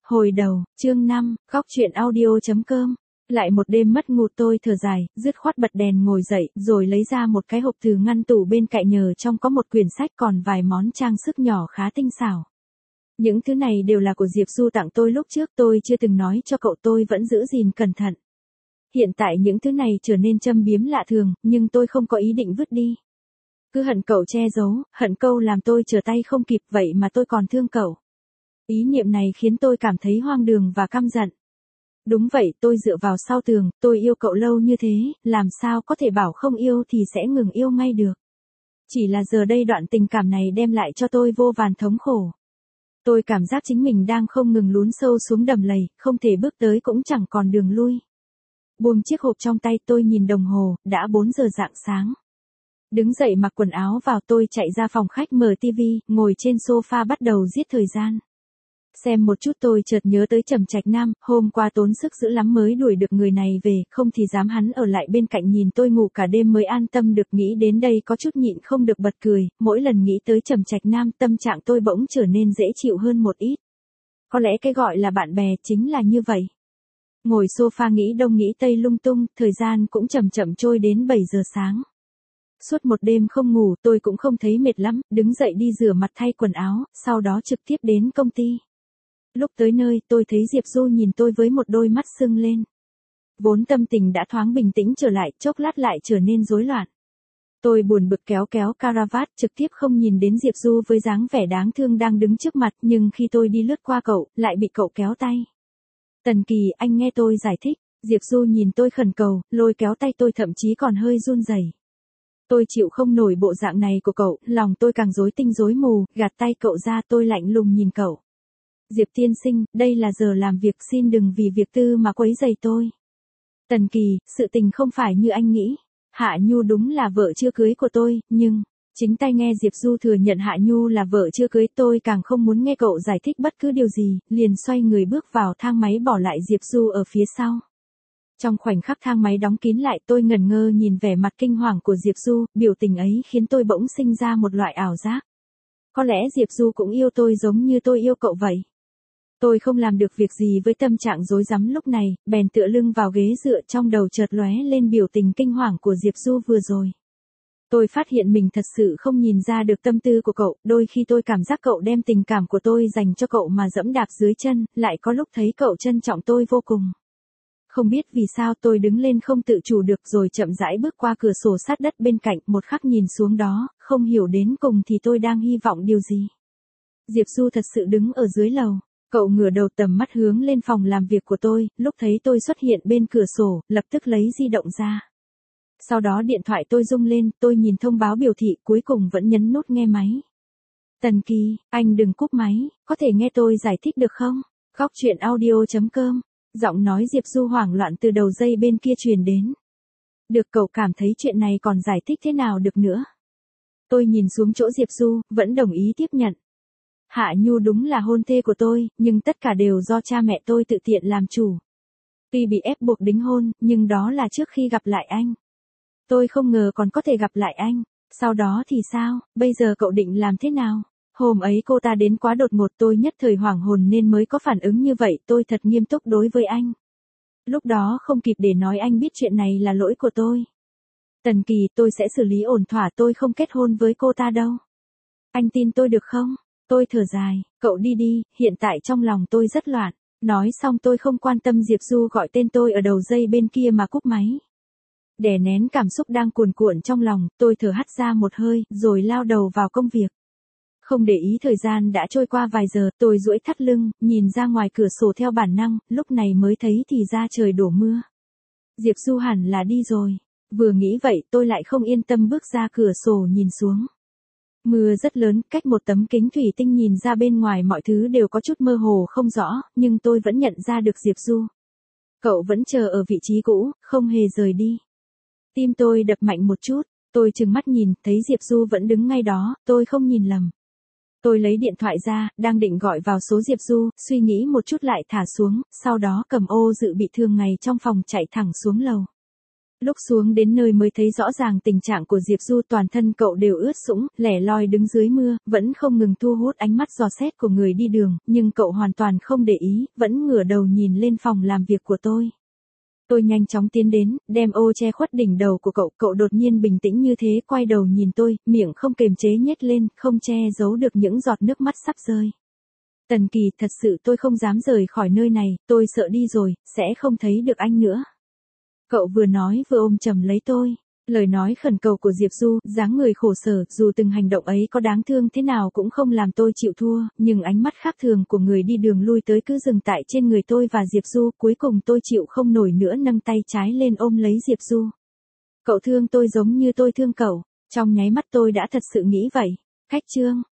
Hồi đầu, chương 5, góc chuyện audio.com. Lại một đêm mất ngủ tôi thở dài, dứt khoát bật đèn ngồi dậy, rồi lấy ra một cái hộp từ ngăn tủ bên cạnh nhờ trong có một quyển sách còn vài món trang sức nhỏ khá tinh xảo. Những thứ này đều là của Diệp Du tặng tôi lúc trước, tôi chưa từng nói cho cậu, tôi vẫn giữ gìn cẩn thận. Hiện tại những thứ này trở nên châm biếm lạ thường, nhưng tôi không có ý định vứt đi. Cứ hận cậu che giấu, hận cậu làm tôi trở tay không kịp, vậy mà tôi còn thương cậu. Ý niệm này khiến tôi cảm thấy hoang đường và căm giận. Đúng vậy, tôi dựa vào sau tường, tôi yêu cậu lâu như thế, làm sao có thể bảo không yêu thì sẽ ngừng yêu ngay được. Chỉ là giờ đây đoạn tình cảm này đem lại cho tôi vô vàn thống khổ. Tôi cảm giác chính mình đang không ngừng lún sâu xuống đầm lầy, không thể bước tới cũng chẳng còn đường lui. Buông chiếc hộp trong tay, tôi nhìn đồng hồ, đã 4 giờ rạng sáng. Đứng dậy mặc quần áo vào, tôi chạy ra phòng khách mở tivi, ngồi trên sofa bắt đầu giết thời gian. Xem một chút tôi chợt nhớ tới Trầm Trạch Nam, hôm qua tốn sức dữ lắm mới đuổi được người này về, không thì dám hắn ở lại bên cạnh nhìn tôi ngủ cả đêm mới an tâm được. Nghĩ đến đây có chút nhịn không được bật cười, mỗi lần nghĩ tới Trầm Trạch Nam tâm trạng tôi bỗng trở nên dễ chịu hơn một ít. Có lẽ cái gọi là bạn bè chính là như vậy. Ngồi sofa nghĩ đông nghĩ tây lung tung, thời gian cũng chậm chậm trôi đến 7 giờ sáng. Suốt một đêm không ngủ, tôi cũng không thấy mệt lắm, đứng dậy đi rửa mặt thay quần áo, sau đó trực tiếp đến công ty. Lúc tới nơi, tôi thấy Diệp Du nhìn tôi với một đôi mắt sưng lên. Vốn tâm tình đã thoáng bình tĩnh trở lại, chốc lát lại trở nên rối loạn. Tôi buồn bực kéo caravat, trực tiếp không nhìn đến Diệp Du với dáng vẻ đáng thương đang đứng trước mặt, nhưng khi tôi đi lướt qua cậu, lại bị cậu kéo tay. Tần Kỳ, anh nghe tôi giải thích. Diệp Du nhìn tôi khẩn cầu, lôi kéo tay tôi thậm chí còn hơi run rẩy. Tôi chịu không nổi bộ dạng này của cậu, lòng tôi càng rối tinh rối mù, gạt tay cậu ra, tôi lạnh lùng nhìn cậu. Diệp tiên sinh, đây là giờ làm việc, xin đừng vì việc tư mà quấy rầy tôi. Tần Kỳ, sự tình không phải như anh nghĩ. Hạ Nhu đúng là vợ chưa cưới của tôi, nhưng chính tay nghe Diệp Du thừa nhận Hạ Nhu là vợ chưa cưới, tôi càng không muốn nghe cậu giải thích bất cứ điều gì, liền xoay người bước vào thang máy bỏ lại Diệp Du ở phía sau. Trong khoảnh khắc thang máy đóng kín lại, tôi ngẩn ngơ nhìn vẻ mặt kinh hoàng của Diệp Du, biểu tình ấy khiến tôi bỗng sinh ra một loại ảo giác. Có lẽ Diệp Du cũng yêu tôi giống như tôi yêu cậu vậy. Tôi không làm được việc gì với tâm trạng rối rắm lúc này, bèn tựa lưng vào ghế dựa, trong đầu chợt lóe lên biểu tình kinh hoàng của Diệp Du vừa rồi. Tôi phát hiện mình thật sự không nhìn ra được tâm tư của cậu, đôi khi tôi cảm giác cậu đem tình cảm của tôi dành cho cậu mà dẫm đạp dưới chân, lại có lúc thấy cậu trân trọng tôi vô cùng. Không biết vì sao tôi đứng lên không tự chủ được rồi chậm rãi bước qua cửa sổ sát đất bên cạnh, một khắc nhìn xuống đó, không hiểu đến cùng thì tôi đang hy vọng điều gì. Diệp Du thật sự đứng ở dưới lầu. Cậu ngửa đầu tầm mắt hướng lên phòng làm việc của tôi, lúc thấy tôi xuất hiện bên cửa sổ, lập tức lấy di động ra. Sau đó điện thoại tôi rung lên, tôi nhìn thông báo biểu thị, cuối cùng vẫn nhấn nút nghe máy. Tần Kỳ, anh đừng cúp máy, có thể nghe tôi giải thích được không? Góc chuyện audio.com. Giọng nói Diệp Du hoảng loạn từ đầu dây bên kia truyền đến. Được, cậu cảm thấy chuyện này còn giải thích thế nào được nữa? Tôi nhìn xuống chỗ Diệp Du, vẫn đồng ý tiếp nhận. Hạ Nhu đúng là hôn thê của tôi, nhưng tất cả đều do cha mẹ tôi tự tiện làm chủ. Tuy bị ép buộc đính hôn, nhưng đó là trước khi gặp lại anh. Tôi không ngờ còn có thể gặp lại anh. Sau đó thì sao, bây giờ cậu định làm thế nào? Hôm ấy cô ta đến quá đột ngột, tôi nhất thời hoảng hồn nên mới có phản ứng như vậy, tôi thật nghiêm túc đối với anh. Lúc đó không kịp để nói anh biết chuyện này là lỗi của tôi. Tần Kỳ, tôi sẽ xử lý ổn thỏa, tôi không kết hôn với cô ta đâu. Anh tin tôi được không? Tôi thở dài, cậu đi đi, hiện tại trong lòng tôi rất loạn. Nói xong tôi không quan tâm Diệp Du gọi tên tôi ở đầu dây bên kia mà cúp máy. Đè nén cảm xúc đang cuồn cuộn trong lòng, tôi thở hắt ra một hơi, rồi lao đầu vào công việc. Không để ý thời gian đã trôi qua vài giờ, tôi duỗi thắt lưng, nhìn ra ngoài cửa sổ theo bản năng, lúc này mới thấy thì ra trời đổ mưa. Diệp Du hẳn là đi rồi. Vừa nghĩ vậy tôi lại không yên tâm bước ra cửa sổ nhìn xuống. Mưa rất lớn, cách một tấm kính thủy tinh nhìn ra bên ngoài mọi thứ đều có chút mơ hồ không rõ, nhưng tôi vẫn nhận ra được Diệp Du. Cậu vẫn chờ ở vị trí cũ, không hề rời đi. Tim tôi đập mạnh một chút, tôi trừng mắt nhìn, thấy Diệp Du vẫn đứng ngay đó, tôi không nhìn lầm. Tôi lấy điện thoại ra, đang định gọi vào số Diệp Du, suy nghĩ một chút lại thả xuống, sau đó cầm ô dự bị thường ngày trong phòng chạy thẳng xuống lầu. Lúc xuống đến nơi mới thấy rõ ràng tình trạng của Diệp Du, toàn thân cậu đều ướt sũng, lẻ loi đứng dưới mưa, vẫn không ngừng thu hút ánh mắt dò xét của người đi đường, nhưng cậu hoàn toàn không để ý, vẫn ngửa đầu nhìn lên phòng làm việc của tôi. Tôi nhanh chóng tiến đến, đem ô che khuất đỉnh đầu của cậu đột nhiên bình tĩnh như thế quay đầu nhìn tôi, miệng không kềm chế nhếch lên, không che giấu được những giọt nước mắt sắp rơi. Tần Kỳ, thật sự tôi không dám rời khỏi nơi này, tôi sợ đi rồi, sẽ không thấy được anh nữa. Cậu vừa nói vừa ôm chầm lấy tôi. Lời nói khẩn cầu của Diệp Du, dáng người khổ sở, dù từng hành động ấy có đáng thương thế nào cũng không làm tôi chịu thua, nhưng ánh mắt khác thường của người đi đường lui tới cứ dừng tại trên người tôi và Diệp Du, cuối cùng tôi chịu không nổi nữa nâng tay trái lên ôm lấy Diệp Du. Cậu thương tôi giống như tôi thương cậu, trong nháy mắt tôi đã thật sự nghĩ vậy. Khách trương.